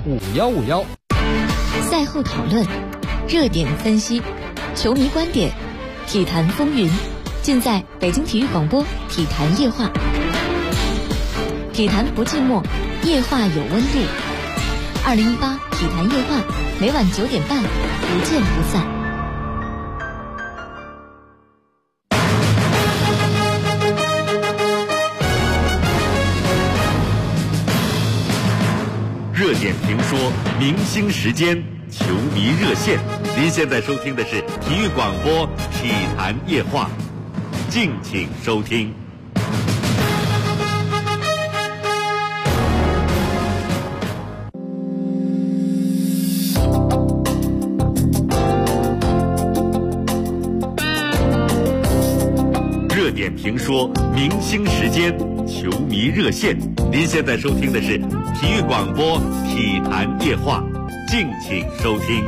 5151。 赛后讨论，热点分析，球迷观点，体坛风云，尽在北京体育广播体坛夜话。体坛不寂寞，夜话有温度。2018体坛夜话，每晚9点半，不见不散。 热点评说，明星时间，球迷热线。您现在收听的是体育广播体坛夜话，敬请收听。热点评说，明星时间，球迷热线。您现在收听的是体育广播体坛夜话，敬请收听。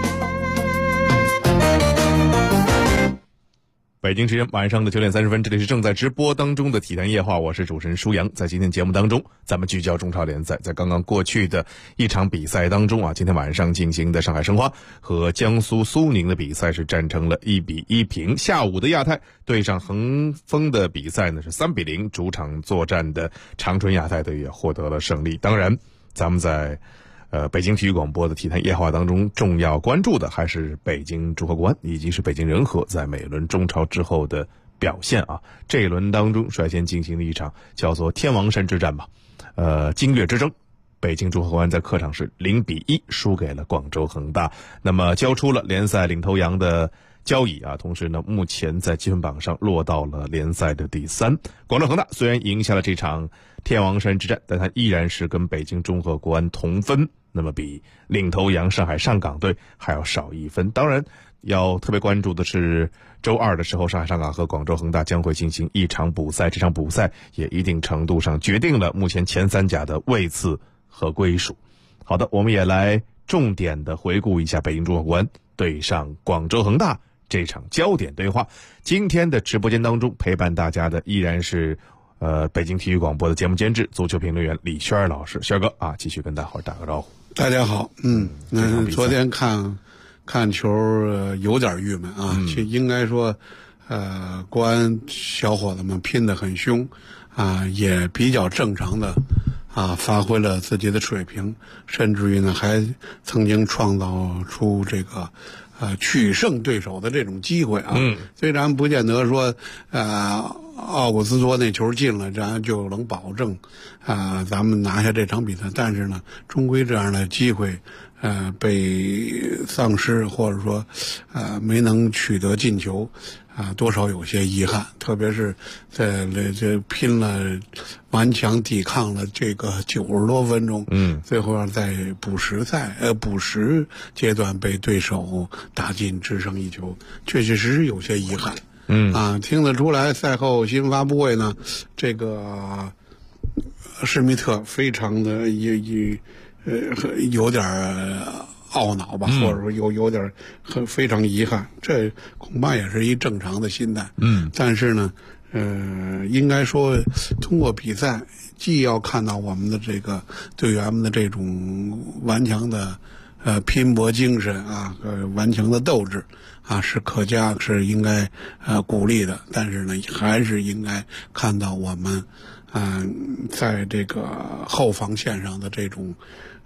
北京时间晚上的9点30分，这里是正在直播当中的体坛夜话，我是主持人舒阳。在今天节目当中，咱们聚焦中超联赛。在刚刚过去的一场比赛当中今天晚上进行的上海申花和江苏苏宁的比赛是战成了1-1平。下午的亚太对上恒丰的比赛呢是3-0，主场作战的长春亚泰队也获得了胜利。当然，咱们在北京体育广播的体坛夜话当中，重要关注的还是北京祝贺国安以及是北京人和在每轮中超之后的表现啊。这一轮当中率先进行了一场叫做天王山之战吧，金月之争。北京祝贺国安在客场是0-1输给了广州恒大，那么交出了联赛领头羊的交椅同时呢，目前在积分榜上落到了联赛的第3。广州恒大虽然赢下了这场天王山之战，但它依然是跟北京中赫国安同分，那么比领头羊上海上港队还要少1分。当然要特别关注的是周二的时候，上海上港和广州恒大将会进行一场补赛，这场补赛也一定程度上决定了目前前3甲的位次和归属。好的，我们也来重点的回顾一下北京中赫国安对上广州恒大这场焦点对话。今天的直播间当中陪伴大家的依然是北京体育广播的节目监制、足球评论员李轩老师。轩哥继续跟大伙打个招呼。 大家好。昨天看球有点郁闷应该说国安小伙子们拼得很凶也比较正常的发挥了自己的水平，甚至于呢还曾经创造出这个取胜对手的这种机会虽然不见得说奥古斯托那球进了，这样就能保证咱们拿下这场比赛，但是呢终归这样的机会被丧失，或者说没能取得进球多少有些遗憾，特别是在这拼了顽强抵抗了这个90多分钟最后要在补时阶段被对手打进只剩1球，确确实实有些遗憾听得出来。赛后新闻发布会呢，这个施密特非常的有点懊恼吧，或者说有点非常遗憾，这恐怕也是一正常的心态但是呢应该说通过比赛既要看到我们的这个队员们的这种顽强的拼搏精神顽强的斗志是可嘉，是应该鼓励的，但是呢还是应该看到我们在这个后防线上的这种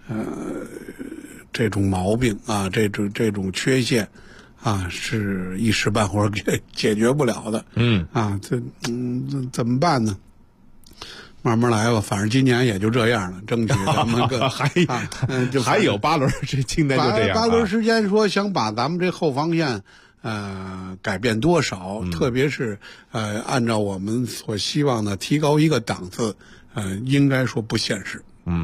毛病这种缺陷是一时半会儿解决不了的这怎么办呢？慢慢来吧，反正今年也就这样了，争取咱们还有8轮，今年就这样。8 轮时间说想把咱们这后防线改变多少，特别是按照我们所希望的提高一个档次，应该说不现实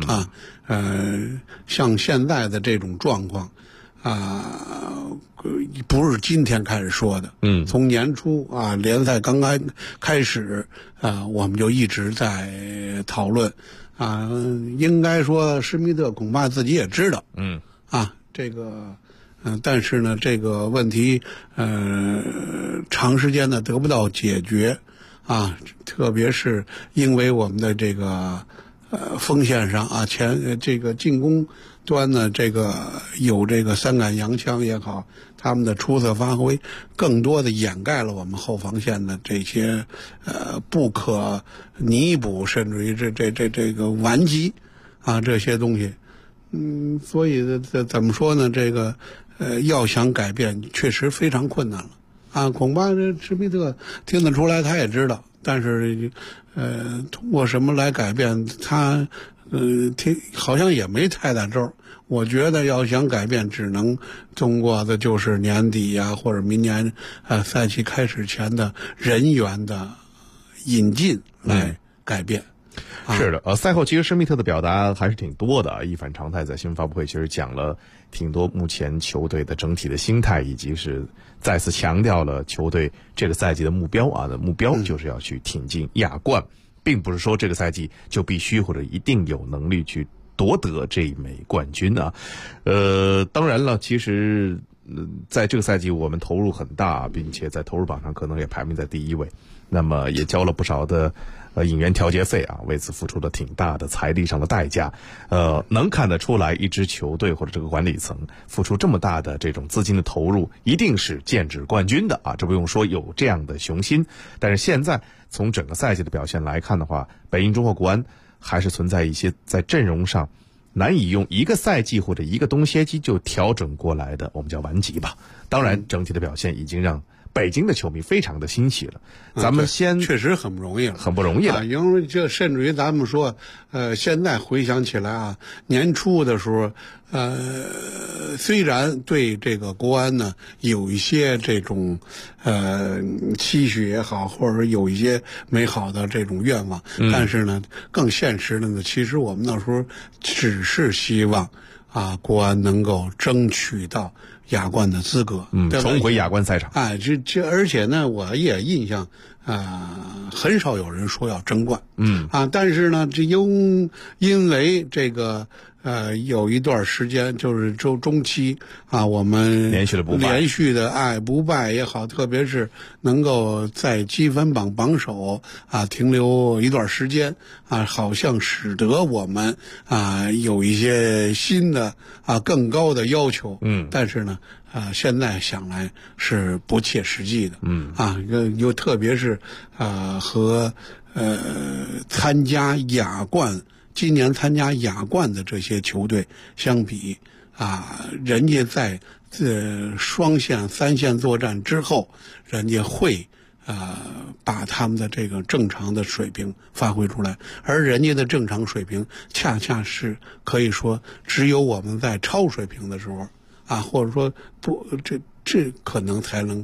像现在的这种状况不是今天开始说的从年初联赛刚刚开始我们就一直在讨论应该说施密特恐怕自己也知道这个但是呢这个问题长时间的得不到解决特别是因为我们的这个锋线上这个进攻端呢，这个有这个三杆洋枪也好，他们的出色发挥，更多的掩盖了我们后防线的这些不可弥补，甚至于这个顽疾啊这些东西。所以怎么说呢？这个要想改变，确实非常困难了啊！恐怕这施密特听得出来，他也知道，但是通过什么来改变他？好像也没太大招。我觉得要想改变，只能通过的就是年底呀，或者明年赛季开始前的人员的引进来改变。 是的，赛后其实施密特的表达还是挺多的，一反常态，在新闻发布会其实讲了挺多目前球队的整体的心态，以及是再次强调了球队这个赛季的目标啊，目标就是要去挺进亚冠。并不是说这个赛季就必须或者一定有能力去夺得这一枚冠军啊。当然了，其实在这个赛季我们投入很大，并且在投入榜上可能也排名在第1位，那么也交了不少的引援调节费啊，为此付出了挺大的财力上的代价。能看得出来，一支球队或者这个管理层付出这么大的这种资金的投入，一定是剑指冠军的啊，这不用说，有这样的雄心。但是现在从整个赛季的表现来看的话，北京中赫国安还是存在一些在阵容上难以用一个赛季或者一个冬歇期就调整过来的，我们叫顽疾吧。当然，整体的表现已经让北京的球迷非常的欣喜了。咱们先确实很不容易了， 很不容易了。 因为这甚至于咱们说，现在回想起来啊，年初的时候，虽然对这个国安呢有一些这种期许也好，或者有一些美好的这种愿望，但是呢，更现实的呢，其实我们那时候只是希望啊，国安能够争取到亚冠的资格， 重回亚冠赛场。 而且呢，我也印象很少有人说要争冠，但是呢，这因为这个有一段时间就是中期啊，我们连续的不败也好，特别是能够在积分榜榜首啊停留一段时间啊，好像使得我们有一些新的更高的要求，但是呢现在想来是不切实际的，又特别是和参加亚冠。今年参加亚冠的这些球队相比人家在双线三线作战之后，人家会把他们的这个正常的水平发挥出来，而人家的正常水平恰恰是可以说只有我们在超水平的时候或者说不这可能才能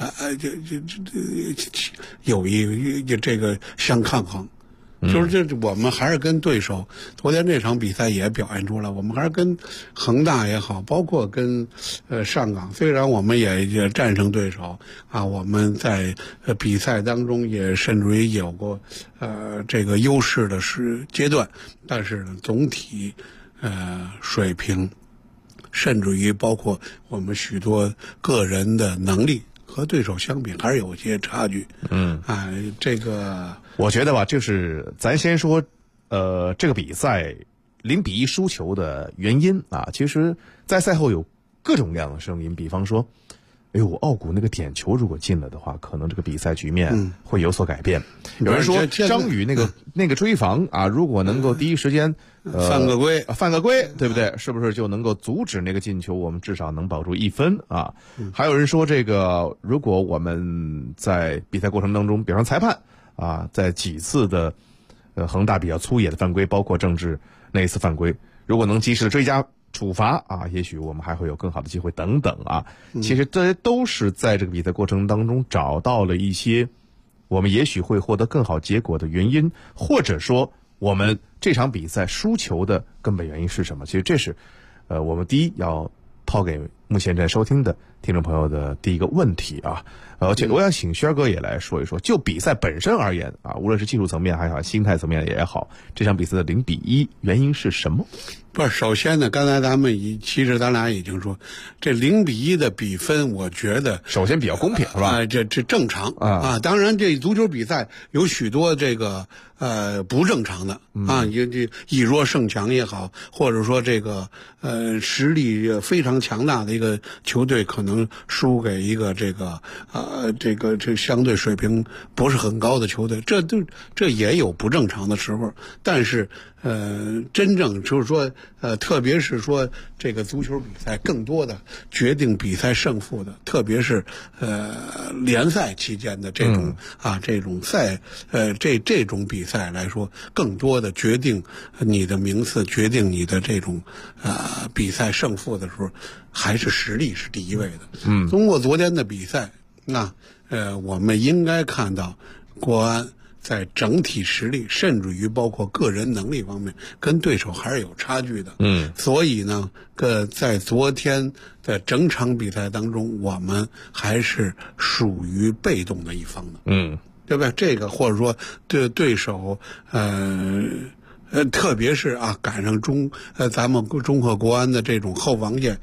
有一这个相抗衡。就是我们还是跟对手，昨天这场比赛也表现出来，我们还是跟恒大也好，包括跟上港，虽然我们也战胜对手我们在比赛当中也甚至于有过这个优势的阶段，但是呢，总体水平，甚至于包括我们许多个人的能力和对手相比还是有些差距。这个我觉得吧，就是咱先说这个比赛0-1输球的原因其实在赛后有各种各样的声音，比方说奥古那个点球如果进了的话，可能这个比赛局面会有所改变。有人说张宇那个追防如果能够第一时间犯个规， 对不对？是不是就能够阻止那个进球？我们至少能保住1分还有人说这个，如果我们在比赛过程当中，比方裁判在几次的恒大比较粗野的犯规，包括郑智那一次犯规，如果能及时的追加处罚也许我们还会有更好的机会等等其实这些都是在这个比赛过程当中找到了一些我们也许会获得更好结果的原因，或者说我们这场比赛输球的根本原因是什么？其实这是我们第一要抛给目前在收听的听众朋友的第一个问题啊。而且我想请轩哥也来说一说，就比赛本身而言啊，无论是技术层面还好，心态层面也好，这场比赛的0-1原因是什么？ 不是，首先呢，刚才其实咱俩已经说，这0-1的比分，我觉得首先比较公平，是吧？ 这正常啊。当然，这足球比赛有许多这个不正常的啊，以弱胜强也好，或者说这个实力非常强大的一个球队可能输给一个这相对水平不是很高的球队，这也有不正常的时候，但是真正就是说特别是说这个足球比赛更多的决定比赛胜负的，特别是联赛期间的这种这种这种比赛来说，更多的决定你的名次，决定你的这种比赛胜负的时候，还是实力是第一位的。通过昨天的比赛，我们应该看到国安在整体实力，甚至于包括个人能力方面，跟对手还是有差距的。所以呢，在昨天的整场比赛当中，我们还是属于被动的一方的。对不对？这个或者说对手，特别是赶上咱们中赫国安的这种后防线，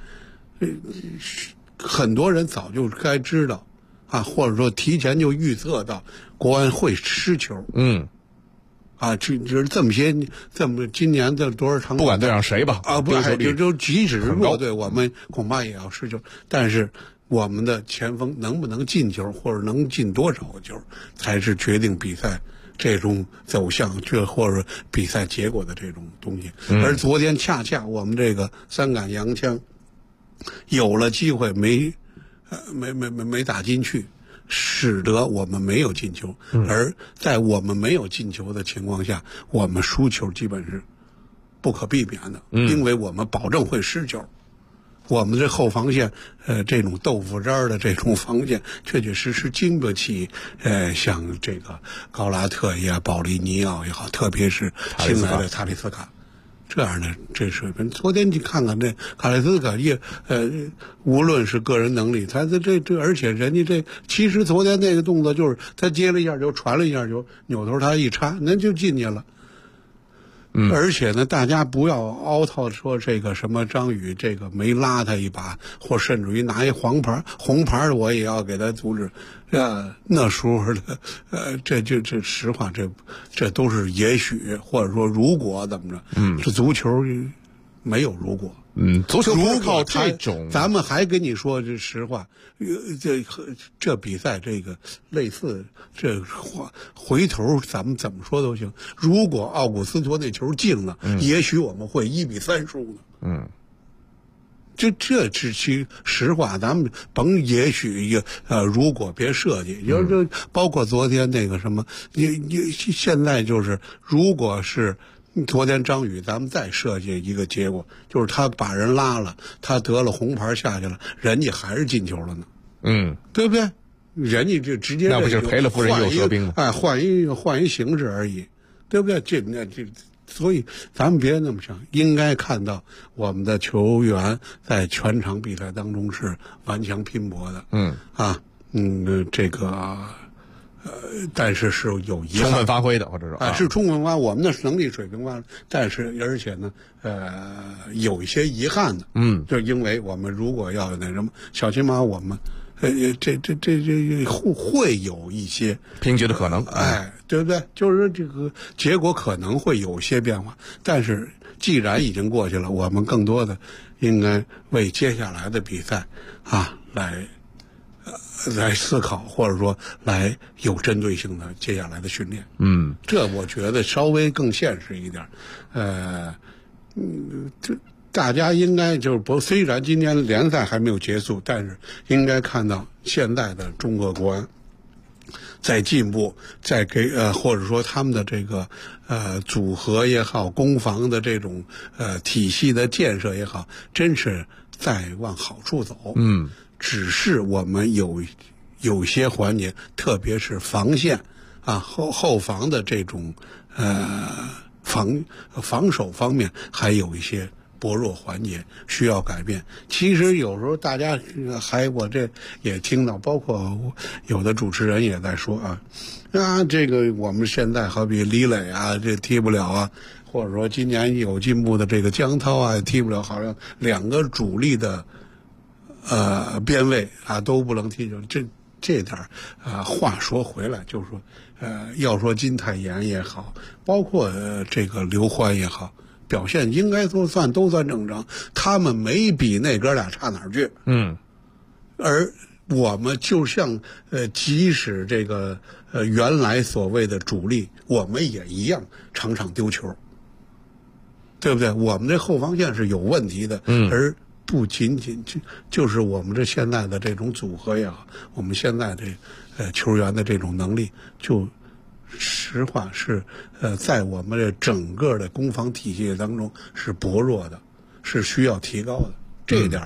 很多人早就该知道。或者说提前就预测到国安会失球。就是这么今年的多少场， 不管对上谁吧， 就即使是弱队，我们恐怕也要失球。但是我们的前锋能不能进球，或者能进多少个球，才是决定比赛这种走向，或者比赛结果的这种东西。而昨天恰恰我们这个3杆洋枪有了机会没打进去，使得我们没有进球。而在我们没有进球的情况下，我们输球基本是不可避免的，因为我们保证会失球。我们这后防线，这种豆腐渣的这种防线，确确实实经不起，像这个高拉特也好，保利尼奥也好，特别是新来的塔利斯卡。这样的这水平，昨天你看看这卡莱斯卡也，无论是个人能力，他而且人家其实昨天那个动作就是他接了一下球，传了一下球，扭头他一插，那就进去了。而且呢，大家不要凹套说这个什么张宇这个没拉他一把，或甚至于拿一红牌我也要给他阻止。那时候的这实话，这都是也许，或者说如果怎么着。这足球没有如果。 足球不是靠这种， 咱们还跟你说这实话，这比赛这个类似这回头咱们怎么说都行。如果奥古斯托那球进了，也许我们会1-3输呢。这是实话，咱们甭也许如果别设计，就是包括昨天那个什么，你现在就是如果是。昨天张宇，咱们再设计一个结果，就是他把人拉了，他得了红牌下去了，人家还是进球了呢。对不对？人家就直接那不就是赔了夫人又折兵吗？ 换一形式而已，对不对？所以咱们别那么想，应该看到我们的球员在全场比赛当中是顽强拼搏的。这个。但是是有遗憾， 充分发挥的，或者说是充分发挥我们的能力水平发，但是而且呢，有一些遗憾的，就因为我们如果要那什么，小起码我们，这会有一些平局的可能， 对不对？就是说这个结果可能会有些变化，但是既然已经过去了，我们更多的应该为接下来的比赛来思考，或者说来有针对性的接下来的训练。这我觉得稍微更现实一点。这大家应该就是虽然今年联赛还没有结束，但是应该看到现在的中国国安在进步，在或者说他们的这个组合也好，攻防的这种体系的建设也好，真是在往好处走。只是我们有些环节，特别是防线后防的这种防守方面还有一些薄弱环节，需要改变。其实有时候大家我这也听到，包括有的主持人也在说这个我们现在好比李磊啊，这踢不了啊，或者说今年有进步的这个江涛啊，踢不了，好像2个主力的边卫都不能踢球。这点话说回来，就是说要说金泰妍也好，包括这个刘欢也好，表现应该都算正常，他们没比那哥俩差哪儿去。而我们就像即使这个原来所谓的主力，我们也一样场场丢球，对不对？我们这后防线是有问题的，而不仅仅就是我们这现在的这种组合也好，我们现在这球员的这种能力，就实话是在我们这整个的攻防体系当中是薄弱的，是需要提高的。这一点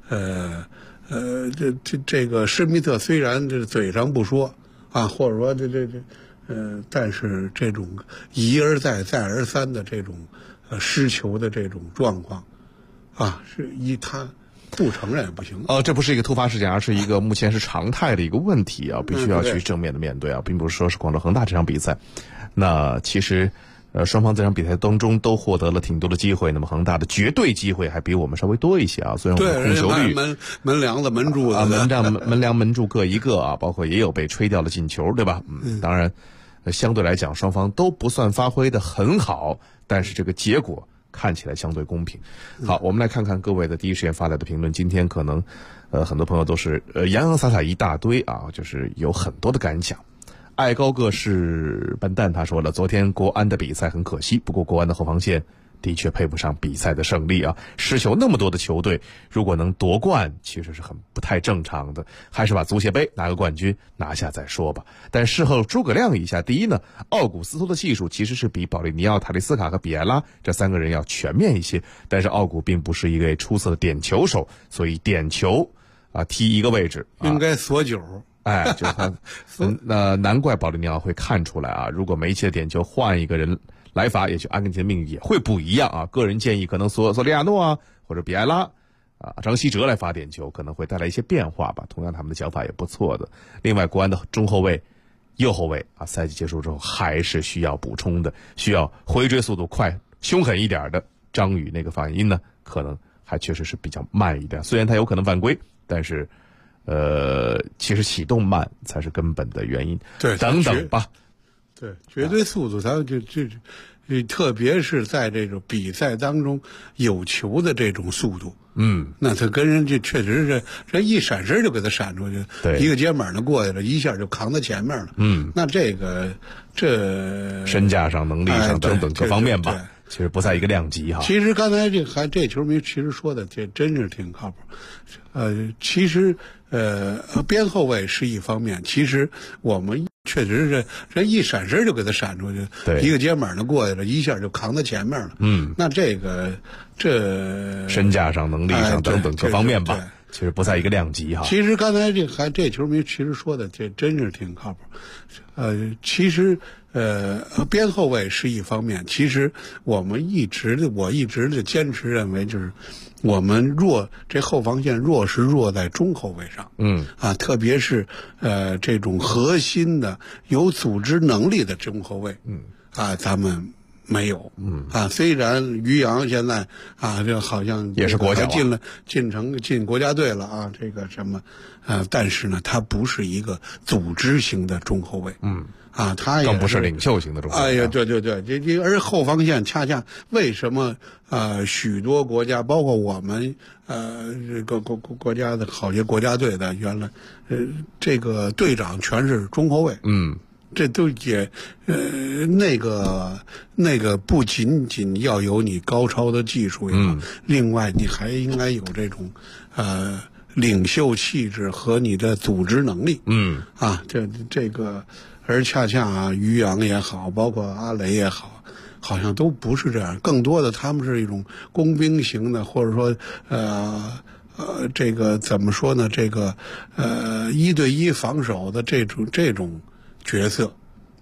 这个施密特虽然这嘴上不说或者说但是这种一而再再而三的这种失球的这种状况他不承认也不行。 这不是一个突发事件，而是一个目前是常态的一个问题必须要去正面的面对并不是说是广州恒大这场比赛。那其实双方这场比赛当中都获得了挺多的机会，那么恒大的绝对机会还比我们稍微多一些虽然我们控球率门梁子门柱子门梁门柱各一个包括也有被吹掉的进球，对吧？当然相对来讲双方都不算发挥的很好，但是这个结果看起来相对公平。好，我们来看看各位的第一时间发来的评论。今天可能很多朋友都是洋洋洒洒一大堆就是有很多的感想。爱高个是笨蛋，他说了，昨天国安的比赛很可惜，不过国安的后防线的确配不上比赛的胜利失球那么多的球队，如果能夺冠其实是很不太正常的，还是把足协杯拿个冠军拿下再说吧。但事后诸葛亮一下，第一呢，奥古斯托的技术其实是比保利尼奥、塔利斯卡和比埃拉这3个人要全面一些，但是奥古并不是一个出色的点球手，所以点球踢一个位置应该锁九就是他那难怪保利尼奥会看出来如果梅西的点球换一个人来罚，也许阿根廷的命运也会不一样个人建议可能索利亚诺或者比埃拉张稀哲来罚点球可能会带来一些变化吧，同样他们的脚法也不错的。另外国安的中后卫右后卫赛季结束之后还是需要补充的，需要回追速度快凶狠一点的张宇那个反应呢可能还确实是比较慢一点，虽然他有可能犯规，但是其实启动慢才是根本的原因。 对， 等等吧。 对，绝对速度，它特别是在这种比赛当中有球的这种速度，那他跟人家确实是这一闪身就给他闪出去，一个肩膀就过去了，一下就扛在前面了。那这身价上、能力上等等各方面吧。其实不在一个量级其实刚才这球迷其实说的这真是挺靠谱。其实边后卫是一方面，其实我们确实是人一闪身就给他闪出去，一个肩膀就过去了，一下就扛在前面了。那这身价上、能力上等等各方面吧。其实不在一个量级其实刚才这球迷其实说的这真是挺靠谱。其实边后卫是一方面，其实我一直的坚持认为，就是我们这后防线是弱在中后卫上。特别是这种核心的有组织能力的中后卫。咱们没有。虽然于洋现在这好像也是国脚进国家队了这个什么但是呢，他不是一个组织型的中后卫。他也更不是领袖型的中后卫。 对，而后防线恰恰为什么许多国家，包括我们这个国家的好些国家队的原来这个队长全是中后卫。这都也那个不仅仅要有你高超的技术也好，另外你还应该有这种领袖气质和你的组织能力。这个而恰恰于洋也好，包括阿雷也好，好像都不是这样，更多的他们是一种工兵型的，或者说这个怎么说呢？这个1对1防守的这种角色。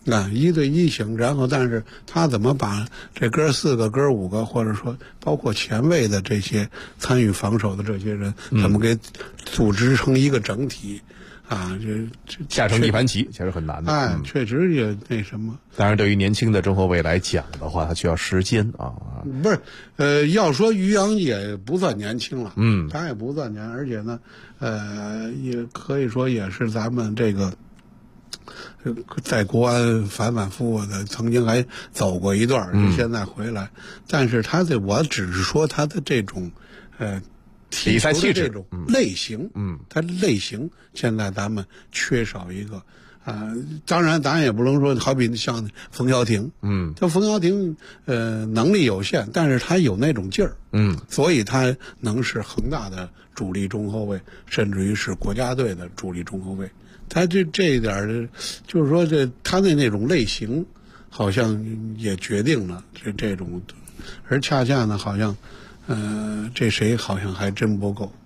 1对1型，然后但是他怎么把这哥4个、哥5个，或者说包括前卫的这些参与防守的这些人，怎么给组织成一个整体？这下成一盘棋其实很难的。 确实也那什么。 当然，对于年轻的中后卫来讲的话，他需要时间啊。 不是，要说于洋也不算年轻了，他也不算年，而且呢，也可以说也是咱们这个在国安反反复复的，曾经还走过一段，现在回来，但是我只是说他的这种比赛气质这种类型，它类型现在咱们缺少一个当然咱也不能说好比像冯潇霆，就冯潇霆能力有限，但是他有那种劲儿，所以他能是恒大的主力中后卫，甚至于是国家队的主力中后卫。他这一点就是说他的那种类型，好像也决定了这种，而恰恰呢，好像。这谁好像还真不够，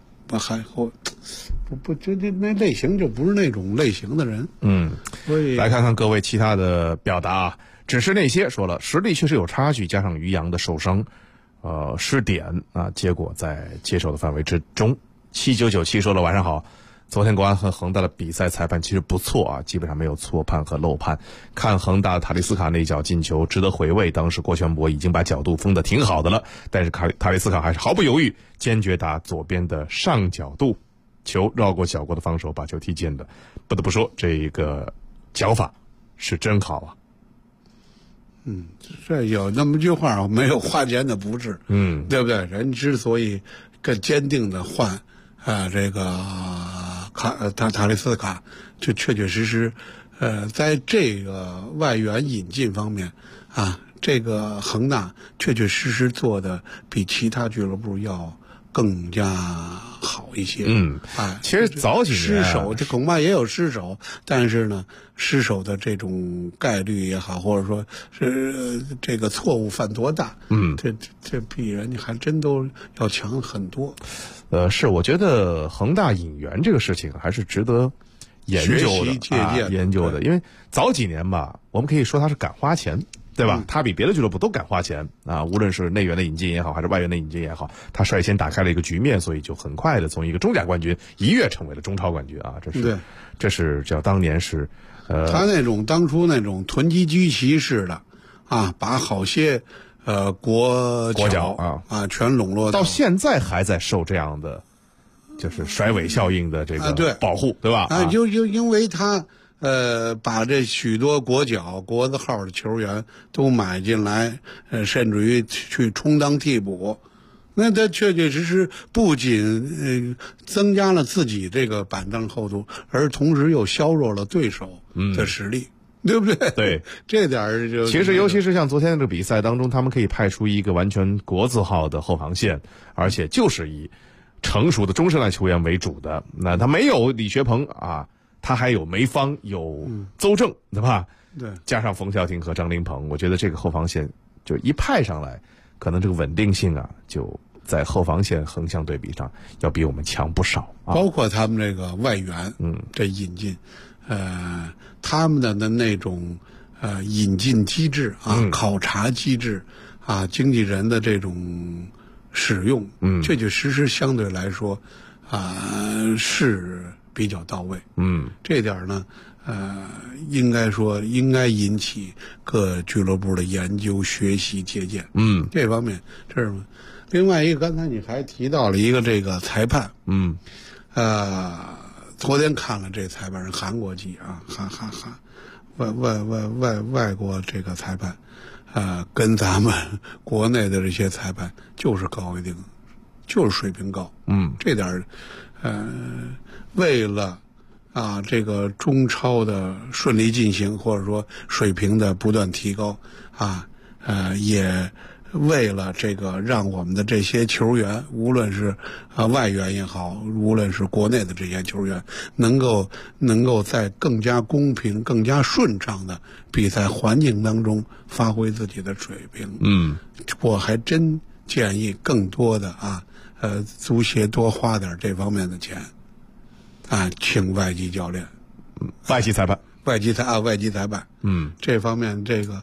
这那类型就不是那种类型的人。所以来看看各位其他的表达啊，只是那些说了实力确实有差距，加上于洋的受伤，失点啊，结果在接受的范围之中。7997说了晚上好。昨天国安和恒大的比赛裁判其实不错啊，基本上没有错判和漏判。看恒大塔利斯卡那一脚进球值得回味，当时郭全博已经把角度封得挺好的了，但是塔利斯卡还是毫不犹豫坚决打左边的上角度，球绕过小国的防守把球踢进的。不得不说这个脚法是真好啊。 这有那么句话，没有花钱的不治，对不对？人之所以更坚定的换这个塔利斯卡，就确确实实，在这个外援引进方面这个恒大确确实实做的比其他俱乐部要更加好一些。 其实早几年失手，这恐怕也有失手，但是呢，失手的这种概率也好，或者说是这个错误犯多大，这比人家还真都要强很多。 是，我觉得恒大引援这个事情还是值得研究的，研究的，因为早几年吧，我们可以说他是敢花钱，对吧？他比别的俱乐部都敢花钱啊，无论是内援的引进也好，还是外援的引进也好，他率先打开了一个局面，所以就很快的从一个中甲冠军一跃成为了中超冠军啊！这是叫当年是， 他那种当初那种囤积居奇式的把好些国脚全笼络到现在还在受这样的就是甩尾效应的这个保护，对吧？ 就因为他把这许多国脚国字号的球员都买进来，甚至于去充当替补，那他确确实实不仅增加了自己这个板凳厚度，而同时又削弱了对手的实力。对不对？ 对， 这点就其实尤其是像昨天这个比赛当中，他们可以派出一个完全国字号的后防线，而且就是以成熟的中生代球员为主的。那他没有李学鹏他还有梅方，有邹正，对吧？ 对， 加上冯潇霆和张琳芃，我觉得这个后防线就一派上来，可能这个稳定性就在后防线横向对比上要比我们强不少。 包括他们这个外援，这引进。他们的那种引进机制考察机制经纪人的这种使用，确确实实相对来说是比较到位。这点呢，应该引起各俱乐部的研究、学习、借鉴。这方面这是。另外一个，刚才你还提到了一个这个裁判。昨天看了这裁判是韩国籍外国这个裁判，跟咱们国内的这些裁判就是高一定，就是水平高。这点为了这个中超的顺利进行，或者说水平的不断提高也为了这个让我们的这些球员，无论是外援也好，无论是国内的这些球员，能够在更加公平、更加顺畅的比赛环境当中发挥自己的水平。我还真建议更多的足协多花点这方面的钱请外籍教练、 外籍裁判。 外籍裁判。这方面这个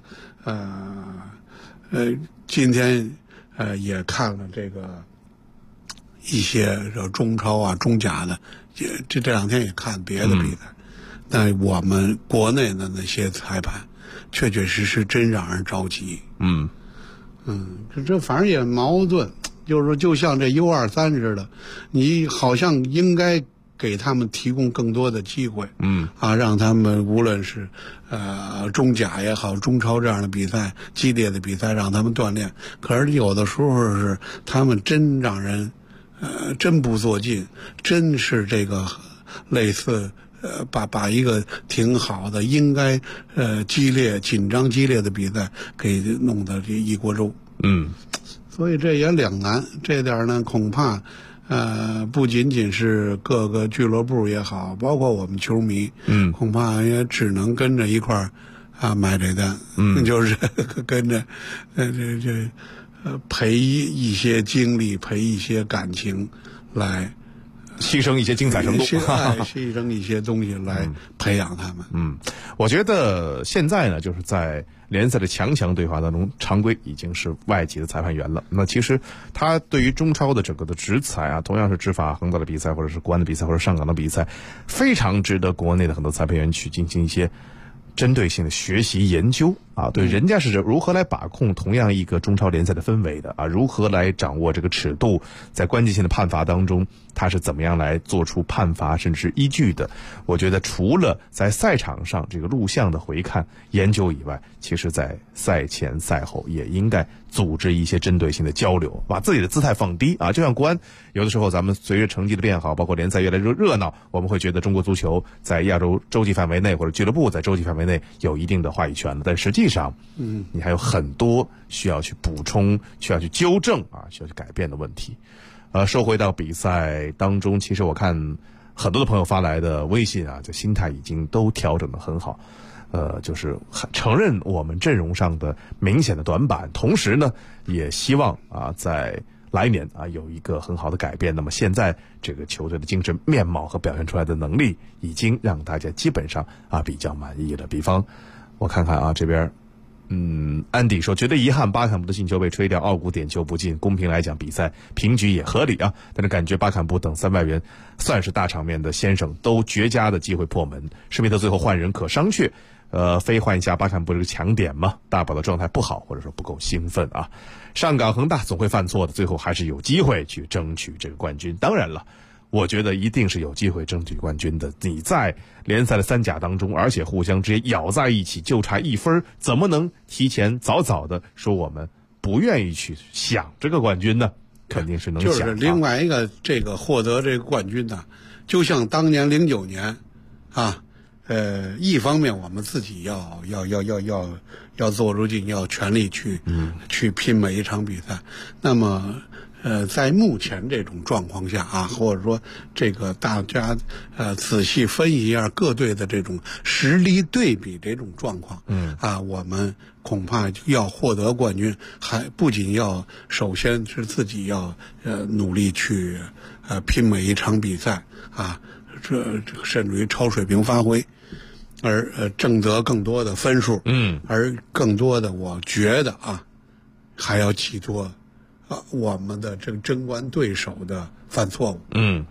今天也看了这个一些中超啊、中甲的，这两天也看别的比赛。但我们国内的那些裁判，确确实实真让人着急。这反正也矛盾，就是说，就像这 U23似的，你好像应该给他们提供更多的机会，让他们无论是中甲也好，中超这样的比赛，激烈的比赛，让他们锻炼。可是有的时候是他们真让人真不做劲，真是这个类似把一个挺好的应该紧张激烈的比赛给弄得这一锅粥。所以这也两难，这点呢恐怕不仅仅是各个俱乐部也好，包括我们球迷，恐怕也只能跟着一块儿买这单，就是跟着赔一些精力，赔一些感情来牺牲一些精彩程度， 牺牲一些东西来培养他们。 我觉得现在呢，就是在联赛的强对话当中，常规已经是外籍的裁判员了。那其实他对于中超的整个的执裁啊，同样是执法恒大的比赛，或者是国安的比赛，或者上港的比赛，非常值得国内的很多裁判员去进行一些针对性的学习研究啊，对人家是如何来把控同样一个中超联赛的氛围的啊，如何来掌握这个尺度，在关键性的判罚当中，他是怎么样来做出判罚甚至依据的。我觉得除了在赛场上这个录像的回看研究以外，其实在赛前赛后也应该组织一些针对性的交流，把自己的姿态放低啊。就像国安有的时候咱们随着成绩的变好，包括联赛越来越热闹，我们会觉得中国足球在亚洲洲际范围内，或者俱乐部在洲际范围内有一定的话语权了，但实际上你还有很多需要去补充，需要去纠正啊，需要去改变的问题。说回到比赛当中，其实我看很多的朋友发来的微信啊，这心态已经都调整得很好。就是承认我们阵容上的明显的短板，同时呢，也希望啊，在来年啊有一个很好的改变。那么现在这个球队的精神面貌和表现出来的能力，已经让大家基本上啊比较满意了。比方我看看啊这边。安迪说觉得遗憾，巴坎布的进球被吹掉，奥古点球不进，公平来讲比赛平局也合理啊，但是感觉巴坎布等3外援算是大场面的先生都绝佳的机会破门，施密特最后换人可商榷，非换一下巴坎布这个强点吗？大宝的状态不好，或者说不够兴奋啊。上港恒大总会犯错的，最后还是有机会去争取这个冠军。当然了，我觉得一定是有机会争取冠军的。你在联赛的3甲当中，而且互相直接咬在一起，就差1分，怎么能提前早的说我们不愿意去想这个冠军呢？肯定是能想。 就是另外一个这个获得这个冠军呢，就像当年09年啊，一方面我们自己要做出劲，要全力去拼每一场比赛。那么在目前这种状况下啊，或者说这个大家仔细分析一下各队的这种实力对比这种状况，我们恐怕要获得冠军，还不仅要首先是自己要努力去拼每一场比赛啊，这甚至于超水平发挥，而挣得更多的分数，而更多的我觉得啊，还要记住我们的这个争冠对手的犯错误，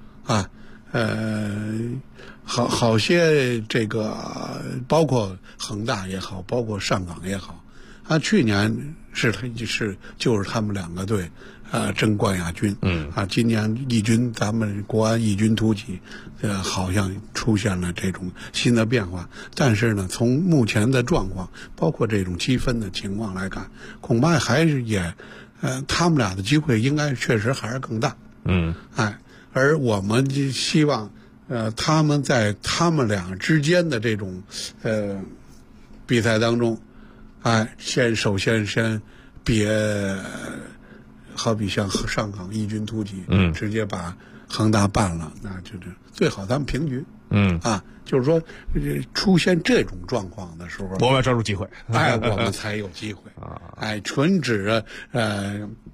好些这个包括恒大也好，包括上港也好，去年就是他们2个队争冠亚军，今年义军咱们国安义军突起，好像出现了这种新的变化，但是呢，从目前的状况，包括这种积分的情况来看，恐怕还是他们俩的机会应该确实还是更大，而我们就希望他们在他们俩之间的这种比赛当中，首先别好比像上港义军突起，直接把恒大办了，那就是最好咱们平局，就是说出现这种状况的时候， 我们要抓住机会， 我们才有机会，纯指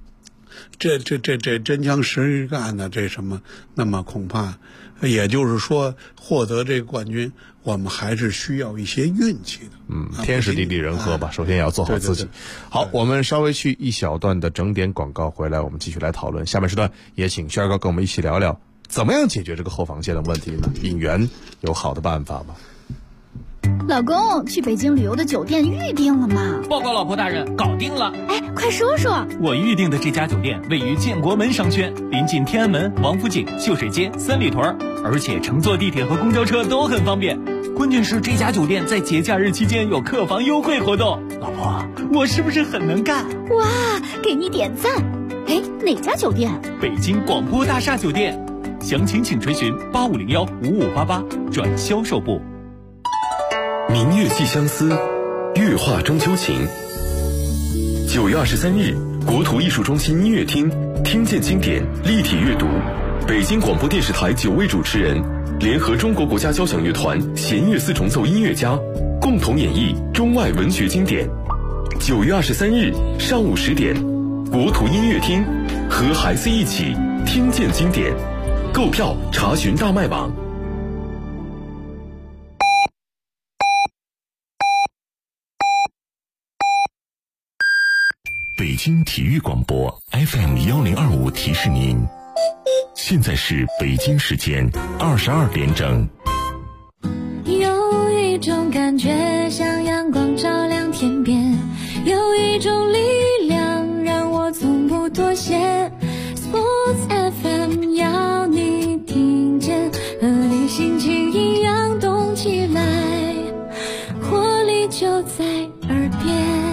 这真枪实干的这什么，那么恐怕也就是说获得这个冠军，我们还是需要一些运气的。 天时地利人和吧，首先也要做好自己。好，我们稍微去一小段的整点广告，回来我们继续来讨论。下面时段也请轩儿哥跟我们一起聊聊，怎么样解决这个后防线的问题呢？引援有好的办法吗？ 老公，去北京旅游的酒店预定了吗？ 报告老婆大人，搞定了。 哎，快说说。 我预定的这家酒店位于建国门商圈，临近天安门、王府井、秀水街、三里屯，而且乘坐地铁和公交车都很方便。关键是这家酒店在节假日期间有客房优惠活动。老婆，我是不是很能干？ 哇，给你点赞。哎，哪家酒店？ 北京广播大厦酒店。详情请垂询8501-5588转销售部。 明月寄相思，月画中秋情。9月23日，国土艺术中心音乐厅听见经典立体阅读，北京广播电视台9位主持人联合中国国家交响乐团弦乐四重奏音乐家，共同演绎中外文学经典。9月23日上午10点，国土音乐厅和孩子一起听见经典。购票查询大麦网。北京体育广播 FM1025提示您，现在是北京时间22点整。 有一种感觉像阳光照亮天边，有一种力量让我从不妥协。Sports FM 要你听见，和你心情一样动起来，活力就在耳边。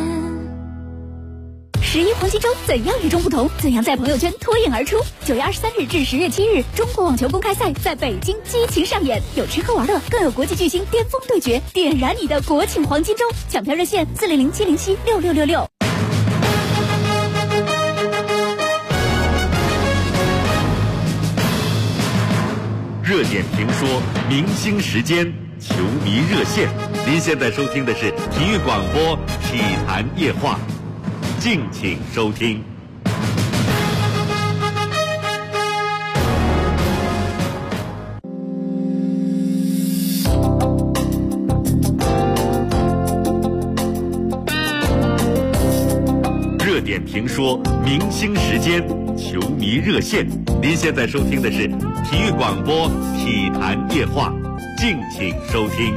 11黄金周怎样与众不同？怎样在朋友圈脱颖而出？9月23日至10月7日，中国网球公开赛在北京激情上演，有吃喝玩乐，更有国际巨星巅峰对决，点燃你的国庆黄金周！抢票热线400-707-6666。 热点评说，明星时间，球迷热线。您现在收听的是体育广播体坛夜话，敬请收听。热点评说，明星时间，球迷热线。您现在收听的是体育广播体坛夜话，敬请收听。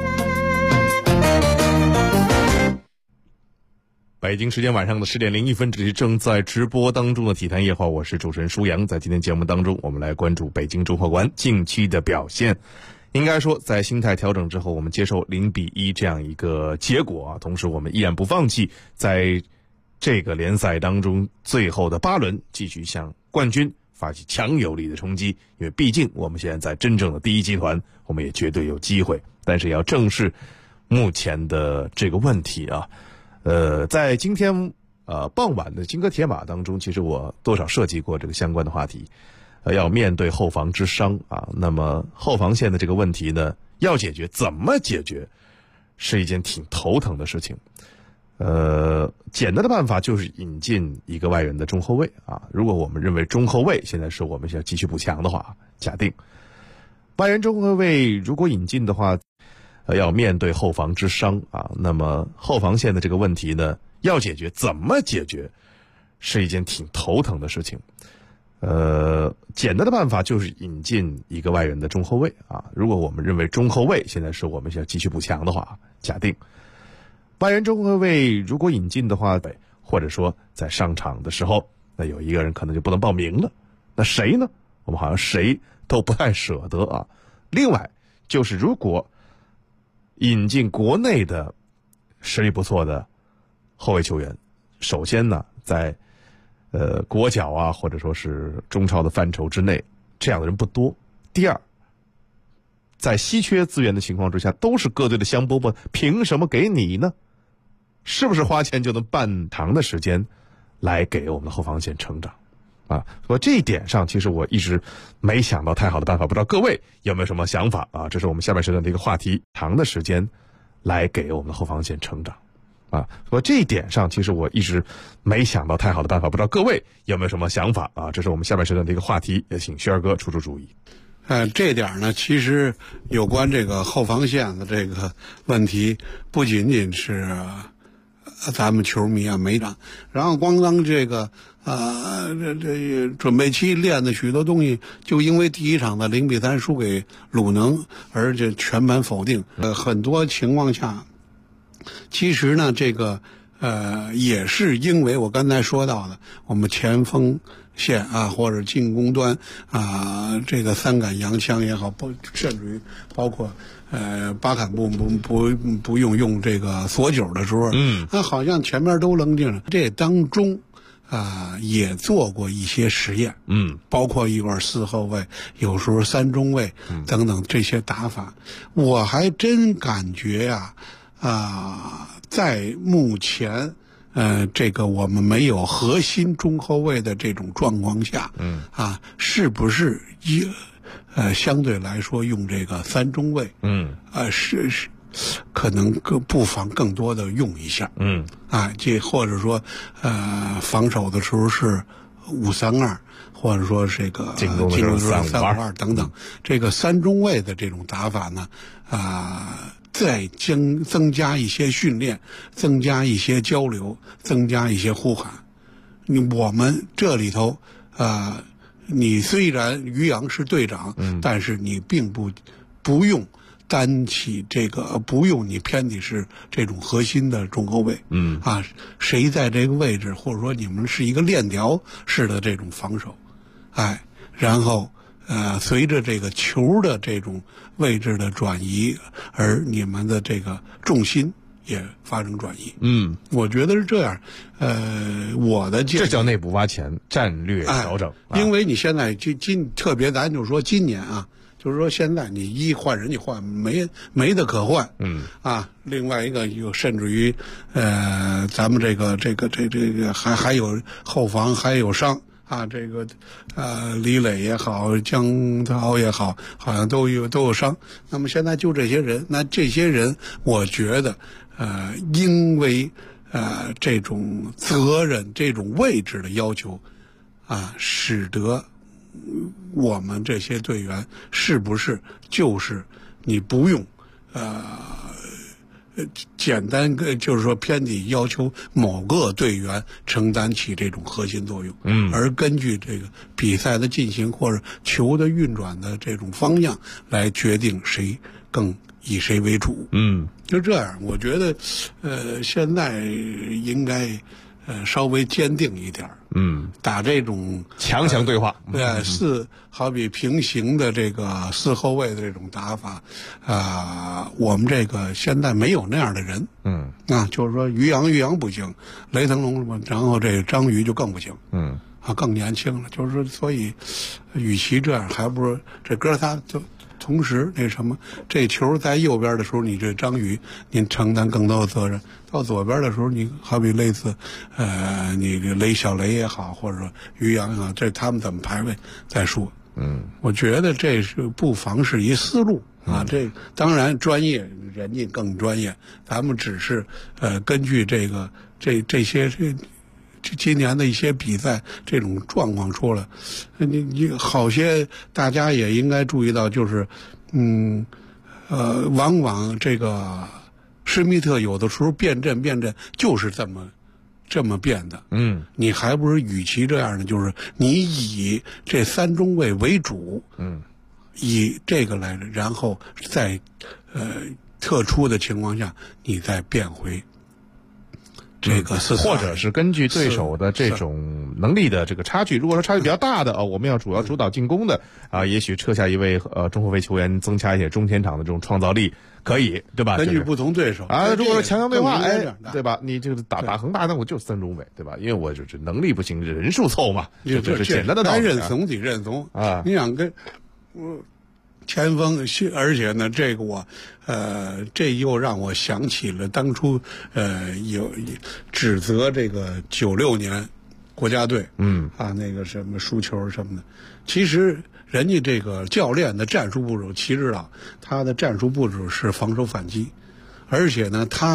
北京时间晚上的10点01分，这是正在直播当中的体坛夜话，我是主持人舒阳。在今天节目当中，我们来关注北京中赫馆近期的表现。应该说，在心态调整之后，我们接受0-1这样一个结果啊，同时我们依然不放弃，在这个联赛当中最后的8轮继续向冠军发起强有力的冲击，因为毕竟我们现在在真正的第一集团，我们也绝对有机会。但是要正视目前的这个问题啊。在今天傍晚的金戈铁马当中，其实我多少涉及过这个相关的话题。要面对后防之伤啊，那么后防线的这个问题呢，要解决，怎么解决，是一件挺头疼的事情。简单的办法就是引进一个外援的中后卫啊。如果我们认为中后卫现在是我们想继续补强的话，假定外援中后卫如果引进的话，要面对后防之伤啊，那么后防线的这个问题呢，要解决，怎么解决，是一件挺头疼的事情。简单的办法就是引进一个外援的中后卫啊。如果我们认为中后卫现在是我们想继续补强的话，假定外援中后卫如果引进的话，或者说在上场的时候，那有一个人可能就不能报名了，那谁呢？我们好像谁都不太舍得啊。另外就是如果引进国内的实力不错的后卫球员，首先呢，在国脚啊，或者说是中超的范畴之内，这样的人不多。第二，在稀缺资源的情况之下，都是各队的香饽饽，凭什么给你呢？是不是花钱就能办长的时间来给我们的后防线成长啊？所以这一点上，其实我一直没想到太好的办法，不知道各位有没有什么想法啊？这是我们下半时段的一个话题，长的时间来给我们的后防线成长。 啊。说这一点上，其实我一直没想到太好的办法，不知道各位有没有什么想法啊？这是我们下半时段的一个话题，也请薛二哥出出主意。 这点呢，其实有关这个后防线的这个问题，不仅仅是咱们球迷啊没长，然后光当这个这准备期练的许多东西，就因为第一场的0-3输给鲁能，而且全盘否定。很多情况下，其实呢，这个也是因为我刚才说到的，我们前锋线啊，或者进攻端啊，这个三杆洋枪也好，甚至于包括巴坎不用这个锁九的时候，那好像前面都冷静了。这当中也做过一些实验，包括一会儿4后卫，有时候3中卫等等这些打法，我还真感觉呀，在目前这个我们没有核心中后卫的这种状况下，是不是相对来说用这个3中卫，是可能不妨更多的用一下，这或者说防守的时候是5-3-2，或者说这个进攻的时候 3-5-2等等，这个3中卫的这种打法呢，再增加一些训练，增加一些交流，增加一些呼喊。我们这里头你虽然于洋是队长，但是你并不用担起这个，不用你偏的是这种核心的中后卫，谁在这个位置，或者说你们是一个链条式的这种防守，然后随着这个球的这种位置的转移，而你们的这个重心也发生转移。我觉得是这样。我的建议， 这叫内部挖潜，战略调整。 因为你现在特别咱就说今年啊，就是说现在你一换人，你换没得可换。另外一个有甚至于咱们这个还有后防还有伤。这个李磊也好，姜涛也好，好像都有伤。那么现在就这些人，那这些人，我觉得因为这种责任、这种位置的要求使得我们这些队员是不是就是你不用简单就是说偏地要求某个队员承担起这种核心作用，而根据这个比赛的进行或者球的运转的这种方向来决定谁更以谁为主。就这样，我觉得现在应该稍微坚定一点，打这种强对话， 好比平行的这个4后卫的这种打法，我们这个现在没有那样的人，就是说于洋不行，雷腾龙什么，然后这个张宇就更不行，更年轻了，就是说，所以与其这样，还不如这哥仨就同时那什么，这球在右边的时候，你这张宇您承担更多的责任；到左边的时候，你好比类似你这小雷也好，或者说于洋也好，这他们怎么排位再说。我觉得这是不妨是一思路这当然专业人家更专业，咱们只是根据这个这些今年的一些比赛这种状况说了，你好些大家也应该注意到，就是往往这个施密特有的时候变阵就是这么变的。你还不如与其这样呢，就是你以这3中卫为主，以这个来，然后在特殊的情况下，你再变回这个或者是根据对手的这种能力的这个差距，如果说差距比较大的我们要主导进攻的也许撤下一位中后卫球员，增加一些中前场的这种创造力，可以对吧？ 根据不同对手如果说强对话，对吧？你这个打恒大，那我就是3中卫，对吧？因为我就是能力不行，人数凑嘛，这是简单的道理。 认怂得认怂你想跟前锋，而且呢，这个我，这又让我想起了当初，有指责这个96年国家队，那个什么输球什么的，其实人家这个教练的战术部署，齐指导他的战术部署是防守反击，而且呢，他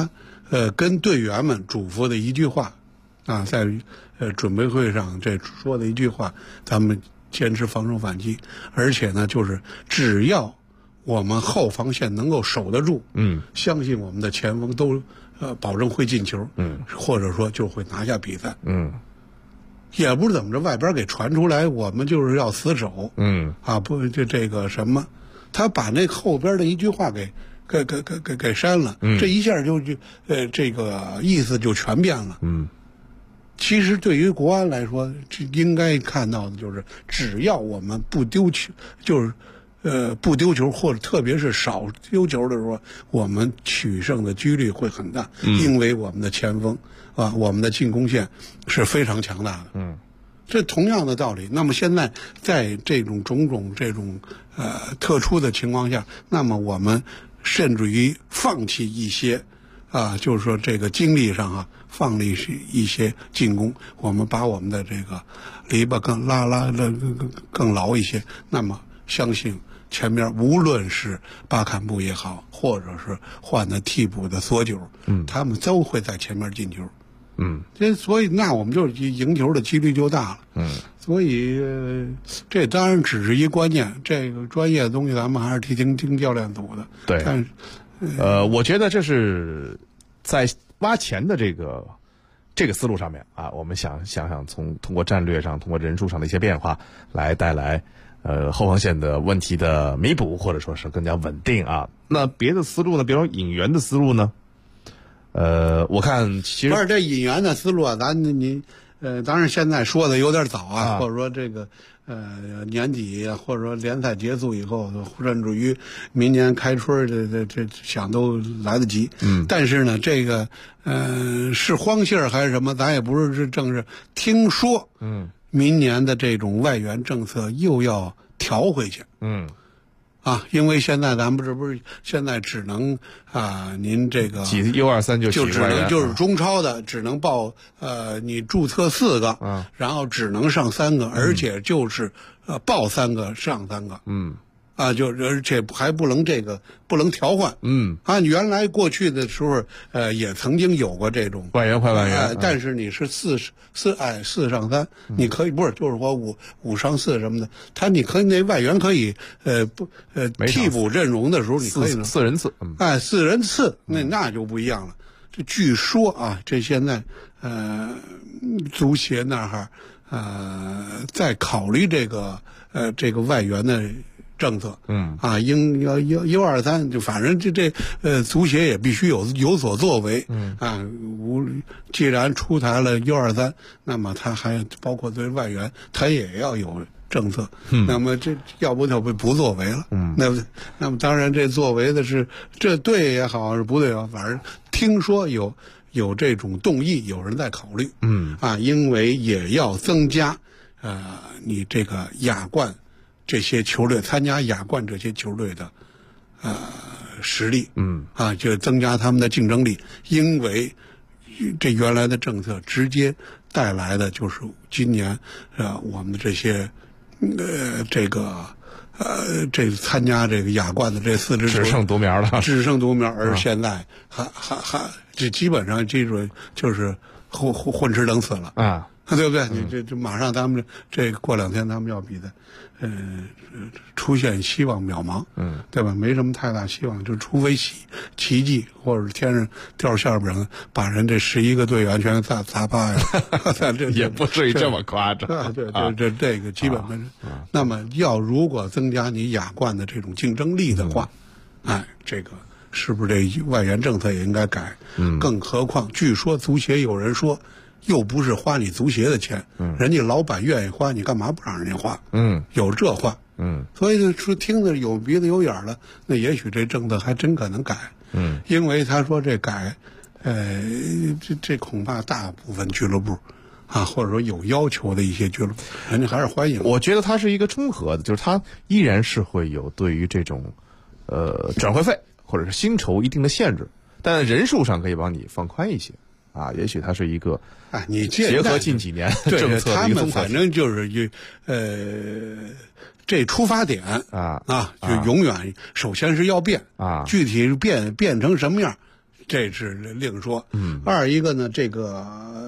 跟队员们嘱咐的一句话，啊，在准备会上这说的一句话，咱们坚持防守反击，而且呢，就是只要我们后防线能够守得住，相信我们的前锋都保证会进球，或者说就会拿下比赛，也不是怎么着，外边给传出来，我们就是要死守，不这个什么，他把那后边的一句话给删了，这一下就这个意思就全变了，其实对于国安来说，应该看到的就是，只要我们不丢球，就是不丢球，或者特别是少丢球的时候，我们取胜的几率会很大，因为我们的前锋啊，我们的进攻线是非常强大的。这同样的道理。那么现在在这种种种这种特殊的情况下，那么我们甚至于放弃一些就是说这个精力上放弃一些进攻，我们把我们的这个篱笆更拉的更牢一些，那么相信前面无论是巴坎布也好，或者是换的替补的索九，他们都会在前面进球。所以那我们就赢球的几率就大了。所以这当然只是一观念，这个专业的东西咱们还是听教练组的。 对， 但是我觉得这是在挖钱的这个思路上面啊，我们想通过战略上，通过人数上的一些变化来带来后防线的问题的弥补，或者说是更加稳定啊。那别的思路呢？比如说引援的思路呢？我看其实不是这引援的思路啊，当然现在说的有点早啊，或者说这个年底或者说联赛结束以后，甚至于明年开春这想都来得及。但是呢，这个是荒信儿还是什么，咱也不是正式听说。明年的这种外援政策又要调回去。因为现在咱们这不是现在只能您这个挤 U23就只能就是中超的只能报你注册4个，然后只能上3个，而且就是报3个上3个。就而且还不能调换。原来过去的时候也曾经有过这种外援换外援， 但是你是4上3，你可以不是就是说5上4什么的，你可以那外援可以替补阵容的时候你可以 4人次 ，4人次那就不一样了。这据说这现在足协那哈在考虑这个外援的政策。应要123，就反正这足协也必须有所作为。既然出台了123，那么他还包括对外援，他也要有政策。那么这要不就不作为了。那么当然这作为的是这对也好是不对也好，反正听说有这种动议，有人在考虑。因为也要增加你这个亚冠这些球队参加亚冠这些球队的实力。就增加他们的竞争力。因为这原来的政策直接带来的就是今年我们的这些这参加这个亚冠的这4支球队只剩独苗了， 而现在还这基本上这种就是混吃等死了对不对？你这马上他们这过2天他们要比赛，出现希望渺茫，对吧？没什么太大希望，就除非奇迹，或者是天上掉馅饼，把人这11个队员全砸趴呀。 也不至于这么夸张。 这个基本上。那么如果增加你亚冠的这种竞争力的话，这个是不是这外援政策也应该改？更何况据说足协有人说，又不是花你足协的钱，人家老板愿意花，你干嘛不让人家花？有这话。所以说听着有鼻子有眼了，那也许这政策还真可能改。因为他说这改，这恐怕大部分俱乐部或者说有要求的一些俱乐部，人家还是欢迎。 我觉得它是一个中和的，就是它依然是会有对于这种转会费或者是薪酬一定的限制，但人数上可以帮你放宽一些。也许它是一个你结合近几年政策的一个综合体。 他们反正就是这出发点就永远首先是要变具体变成什么样， 这是另说。二一个呢，这个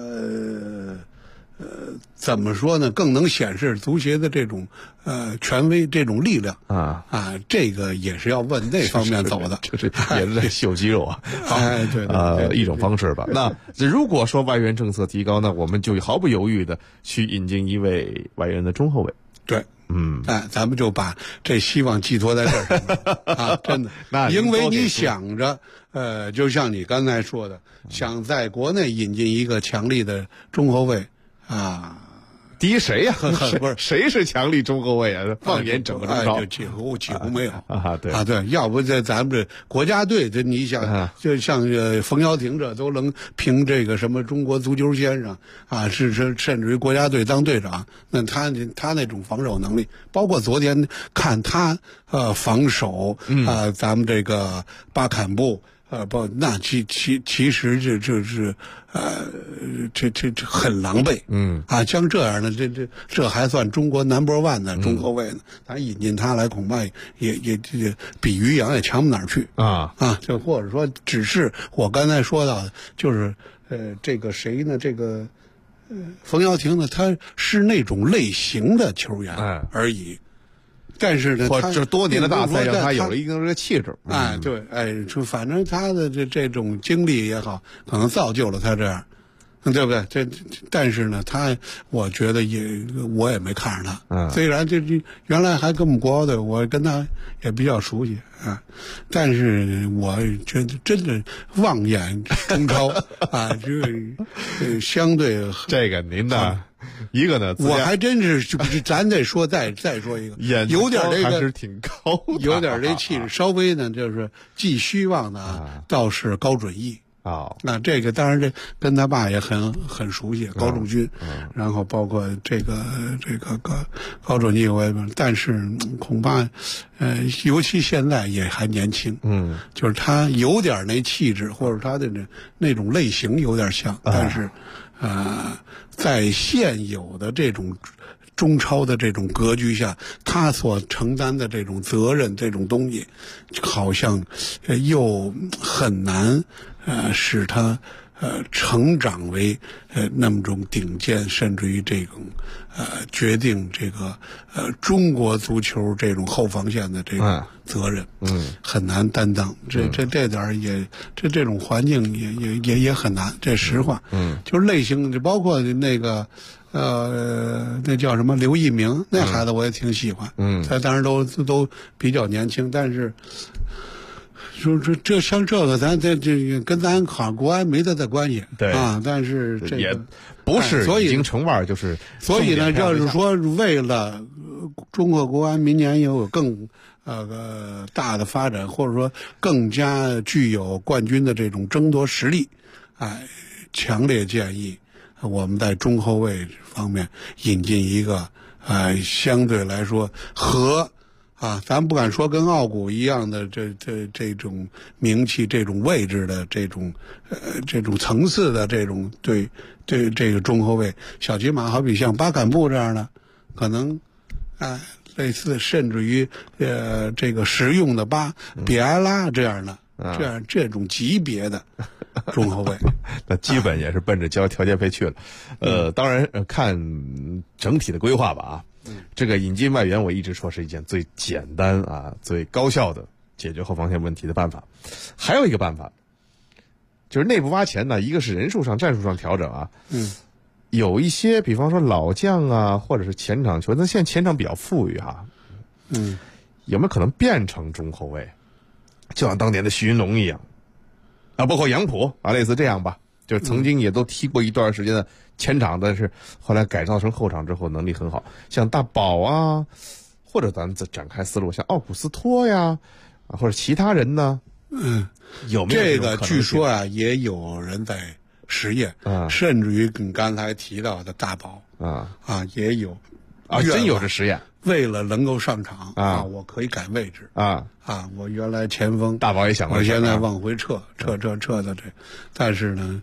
怎么说呢？更能显示足协的这种权威、这种力量这个也是要往那方面走的， 就是也是在秀肌肉啊。 哎，对， 一种方式吧。那如果说外援政策提高，那我们就毫不犹豫的去引进一位外援的中后卫。 对。咱们就把这希望寄托在这儿上真的。因为你想着，就像你刚才说的，想在国内引进一个强力的中后卫第一谁呀？ 不是谁是强力中后卫啊？放眼整个中超， 就几乎没有对， 要不在咱们这国家队，这你想，就像冯潇霆这都能评这个什么中国足球先生是甚至于国家队当队长，那他那种防守能力，包括昨天看他防守咱们这个巴坎布。不，那其实就是这很狼狈，像这样的这还算中国 No.1 的中后卫呢，咱引进他来恐怕也比于洋也强不哪儿去就或者说只是我刚才说到的，就是这个谁呢？这个冯潇霆呢，他是那种类型的球员而已。但是呢， 这多年的大赛让他有了一定的气质。 对，就反正他的这种经历也好，可能造就了他这样，对不对？但是呢，我觉得我也没看上他。虽然这原来还跟我们国奥队，我跟他也比较熟悉但是我觉得真的望眼中超这相对这个您呢？一个呢， 我还真是咱再说一个，有点这个还是挺高的， 有点这气质，稍微呢就是寄希望的倒是高准翼那这个当然这跟他爸也很熟悉，高仲勋，然后包括这个高准翼我也，但是恐怕尤其现在也还年轻，就是他有点那气质，或者他的那种类型有点像，但是在现有的这种中超的这种格局下，他所承担的这种责任，这种东西，好像又很难使他成长为那么种顶尖，甚至于这种决定这个中国足球这种后防线的这种责任，很难担当。这点也这种环境也很难，这实话。就是类型，就包括那个那叫什么刘一鸣，那孩子我也挺喜欢。他当然都比较年轻，但是。说这像这个，咱这跟咱好像国安没太大关系， 对但是这个也不是已经成腕，就是所以呢，就是说为了中国国安明年有更大的发展，或者说更加具有冠军的这种争夺实力，强烈建议我们在中后卫方面引进一个相对来说和。咱不敢说跟奥古一样的这种名气、这种位置的这种层次的这种对这个中后卫，小起码好比像巴坎布这样的，可能类似甚至于这个实用的比埃拉这样的这种级别的中后卫， 那基本也是奔着交条件费去了。当然看整体的规划吧这个引进外援，我一直说是一件最简单最高效的解决后防线问题的办法。还有一个办法，就是内部挖钱呢，一个是人数上、战术上调整有一些，比方说老将或者是前场球员，那现在前场比较富裕有没有可能变成中后卫？就像当年的徐云龙一样包括杨浦类似这样吧，就是曾经也都踢过一段时间的前场，但是后来改造成后场之后能力很好，像大宝或者咱再展开思路，像奥古斯托呀或者其他人呢有没有这个据说也有人在实验甚至于你刚才提到的大宝也有真有这实验， 为了能够上场我可以改位置我原来前锋大宝也想过， 我现在往回撤的但是呢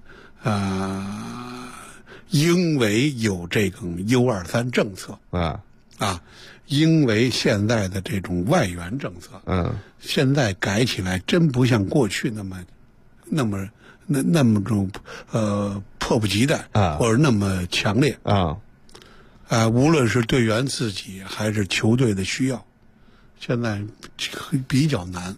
因为有这种 U23 政策因为现在的这种外援政策现在改起来真不像过去那么那么种迫不及待或者那么强烈无论是队员自己还是球队的需要，现在比较难。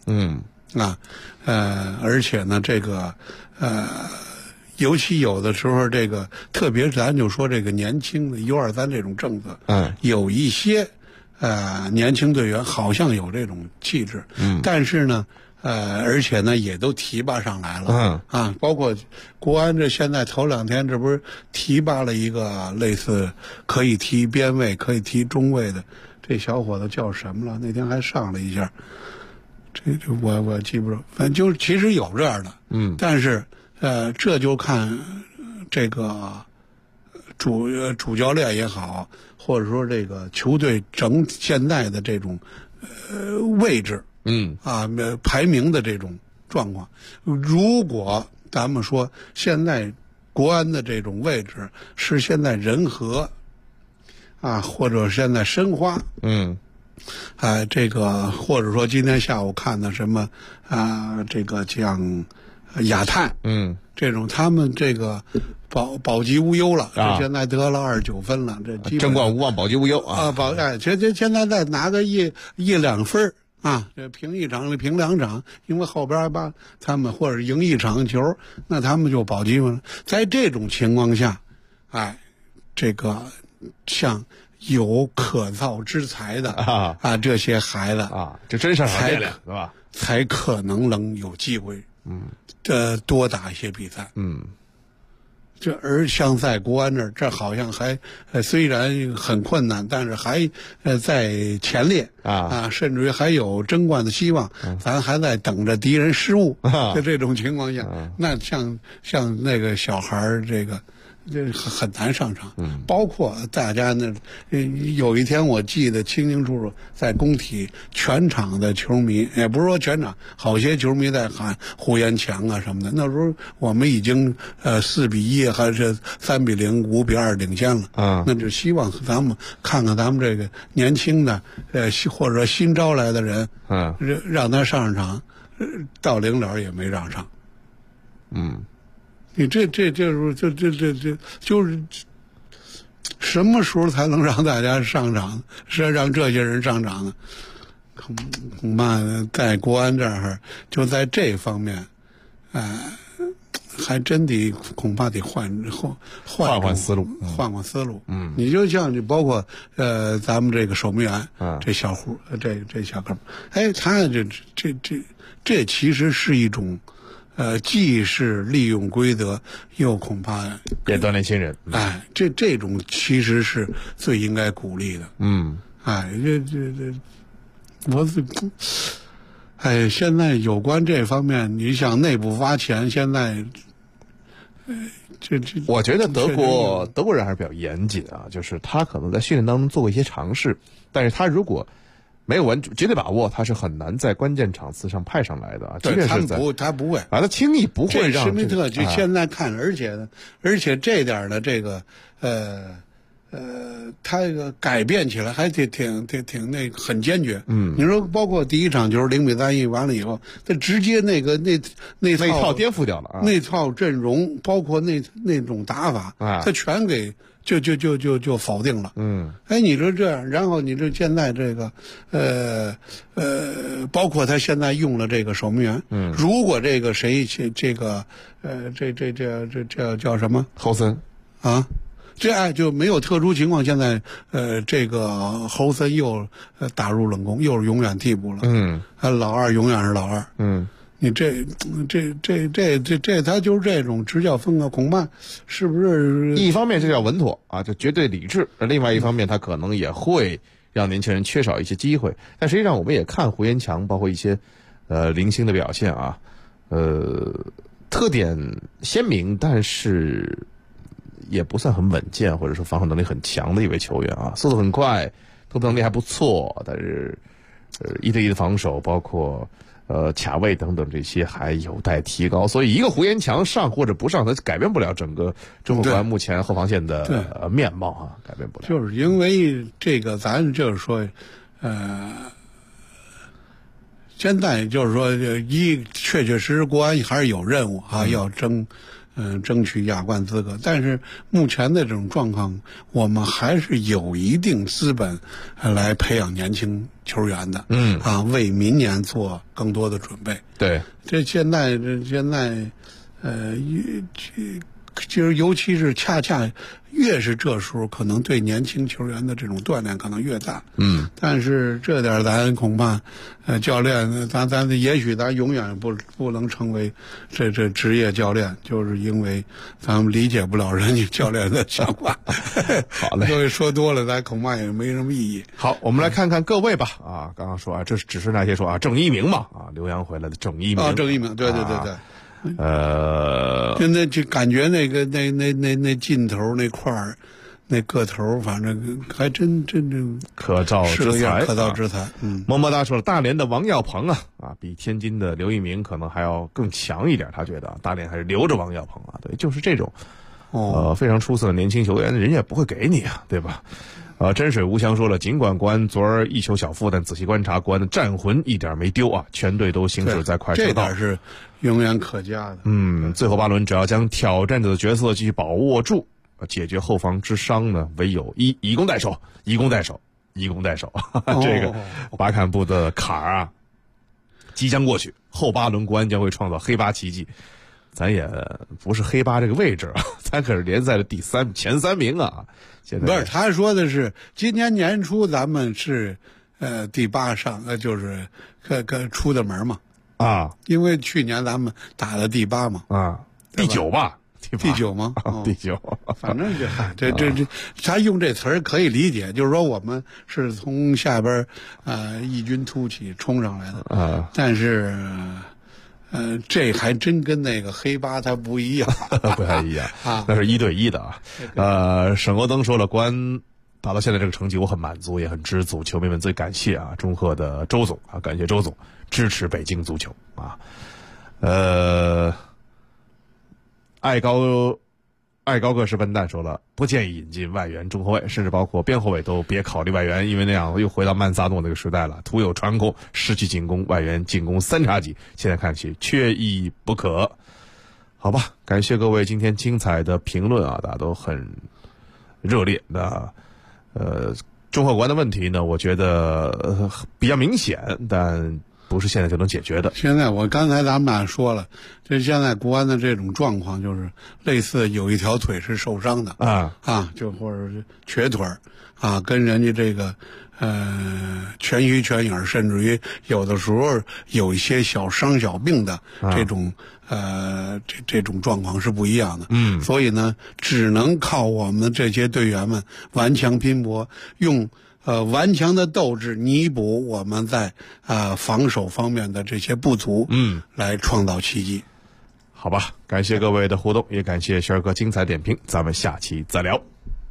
而且呢，这个尤其有的时候，这个特别咱就说这个年轻的U23这种政策，有一些年轻队员好像有这种气质，但是呢。而且呢，也都提拔上来了，包括国安这现在头2天，这不是提拔了一个类似可以踢边卫、可以踢中卫的，这小伙子叫什么了？那天还上了一下，这我记不住，反正就是其实有这样的，但是这就看这个主教练也好，或者说这个球队现在的这种位置。排名的这种状况，如果咱们说现在国安的这种位置是现在仁和或者现在申花，这个或者说今天下午看的什么这个像亚太，这种他们这个保级无忧了，现在得了29分了，这争冠无望，保级无忧这现在再拿个一两分这平1场平2场，因为后边把他们或者赢1场球，那他们就保级了。在这种情况下，这个像有可造之才的这些孩子这真上场练练是吧？ 才可能有机会，多打一些比赛，而像在国安这好像还虽然很困难，但是还在前列甚至于还有争冠的希望，咱还在等着敌人失误。在这种情况下，那像那个小孩这很难上场，包括大家呢，有一天我记得清清楚楚，在工体全场的球迷，也不是说全场，好些球迷在喊胡延强什么的。那时候我们已经4-1还是3-0、5-2领先了，那就希望咱们看看咱们这个年轻的或者说新招来的人，让他上场，到临了也没让上，你这就是什么时候才能让大家上场？是让这些人上场呢？恐怕在国安这儿，就在这方面，还真得恐怕得换思路， 换思路。你就像你包括咱们这个守门员，这小胡，这小哥们，他这其实是一种。既是利用规则，又恐怕也锻炼新人。 这种其实是最应该鼓励的。现在有关这方面，你想内部挖钱，现在， 我觉得德国人还是比较严谨就是他可能在训练当中做过一些尝试，但是他如果没有绝对把握，他是很难在关键场次上派上来的即便是他不会他轻易不会让施密特就现在看，而且这点的这个他这个改变起来还挺那个很坚决。你说包括第一场球0-3完了以后，他直接那套颠覆掉了那套阵容，包括那种打法，他全给。就否定了。你说这样，然后你这现在这个包括他现在用了这个守门员。如果这个谁这个这叫什么侯森这就没有特殊情况，现在这个侯森又打入冷宫，又是永远替补了。老二永远是老二。你这他就是这种执教风格，恐怕是不是一方面这叫稳妥这绝对理智，另外一方面他可能也会让年轻人缺少一些机会。但实际上我们也看胡延强，包括一些零星的表现特点鲜明，但是也不算很稳健，或者说防守能力很强的一位球员速度很快，突破能力还不错，但是1对1的防守，包括卡位等等这些还有待提高，所以一个胡延强上或者不上，他改变不了整个中国国安目前后防线的面貌改变不了。 就是因为这个，咱就是说， 现在就是说，确确实实国安还是有任务啊，要争取亚冠资格。但是目前的这种状况，我们还是有一定资本来培养年轻球员的。为明年做更多的准备。 对， 这现在就是尤其是恰恰越是这时候，可能对年轻球员的这种锻炼可能越大。但是这点咱恐怕，教练咱也许咱永远不能成为这职业教练，就是因为咱们理解不了人家教练的想法。 好嘞， 各位说多了，咱恐怕也没什么意义。 好，我们来看看各位吧。刚刚说这只是那些说郑一鸣嘛，留洋回来的郑一鸣。 郑一鸣，对。现在就感觉那劲头那块儿，那个头，反正还真可造之材， 可造之材。 么么哒说了，大连的王耀鹏比天津的刘一鸣可能还要更强一点，他觉得大连还是留着王耀鹏对，就是这种非常出色的年轻球员，人家也不会给你对吧？真水无香说了，尽管国安昨儿一球小负，但仔细观察，国安的战魂一点没丢全队都行驶在快车道， 这点是永远可嘉的。 最后8轮只要将挑战者的角色继续把握住，解决后方之伤呢，唯有以攻代守。这个巴坎布的坎儿即将过去，后8轮国安将会创造黑八奇迹。咱也不是黑八这个位置咱可是联赛的前3名现在不是，他说的是今年年初咱们是第8上，就是出的门嘛因为去年咱们打的第8嘛第9吧。 第9吗？ 第9， 反正这他用这词儿可以理解，就是说我们是从下边异军突起冲上来的但是这还真跟那个黑八它不一样， 不太一样那是1对1的沈国登说了，国安打到现在这个成绩，我很满足，也很知足。球迷们最感谢中赫的周总感谢周总支持北京足球爱高个是笨蛋说了，不建议引进外援中后卫，甚至包括边后卫都别考虑外援，因为那样又回到曼萨诺那个时代了，徒有传控，失去进攻，外援进攻3叉戟，现在看起缺一不可。好吧，感谢各位今天精彩的评论大家都很热烈。中赫国安的问题呢，我觉得比较明显，但不是现在就能解决的。 现在刚才咱们俩说了，这现在国安的这种状况就是类似有一条腿是受伤的就或者是瘸腿跟人家这个全虚全影，甚至于有的时候有一些小伤小病的这种这种状况是不一样的。所以呢，只能靠我们这些队员们顽强拼搏，用顽强的斗志弥补我们在防守方面的这些不足，来创造奇迹。 好吧，感谢各位的互动，也感谢轩儿哥精彩点评，咱们下期再聊。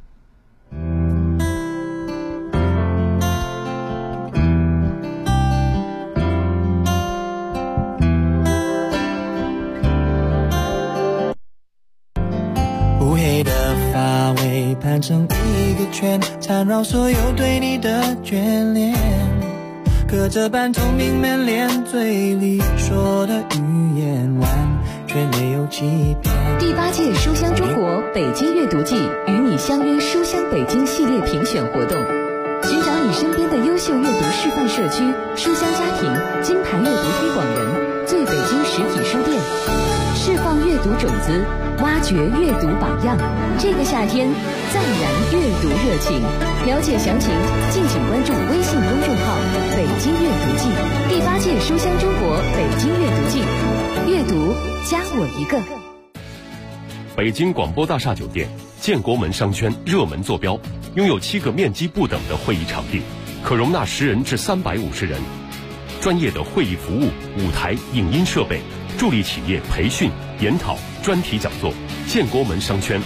乌黑的发尾盘成一个圈，缠绕所有对你的眷恋，隔着半透明门帘，嘴里说的语言完全没有欺骗。 第8届书香中国北京阅读季与你相约书香北京系列评选活动，寻找你身边的优秀阅读示范社区、书香家庭、金牌阅读推广人、最北京实体书店，释放阅读种子，挖掘阅读榜样。这个夏天再燃阅读热情，了解详情敬请关注微信公众号北京阅读季。第8届书香中国北京阅读季，阅读加我一个。 北京广播大厦酒店建国门商圈热门坐标，拥有7个面积不等的会议场地，可容纳10人至350人，专业的会议服务、舞台、影音设备，助力企业培训、研讨、专题讲座。建国门商圈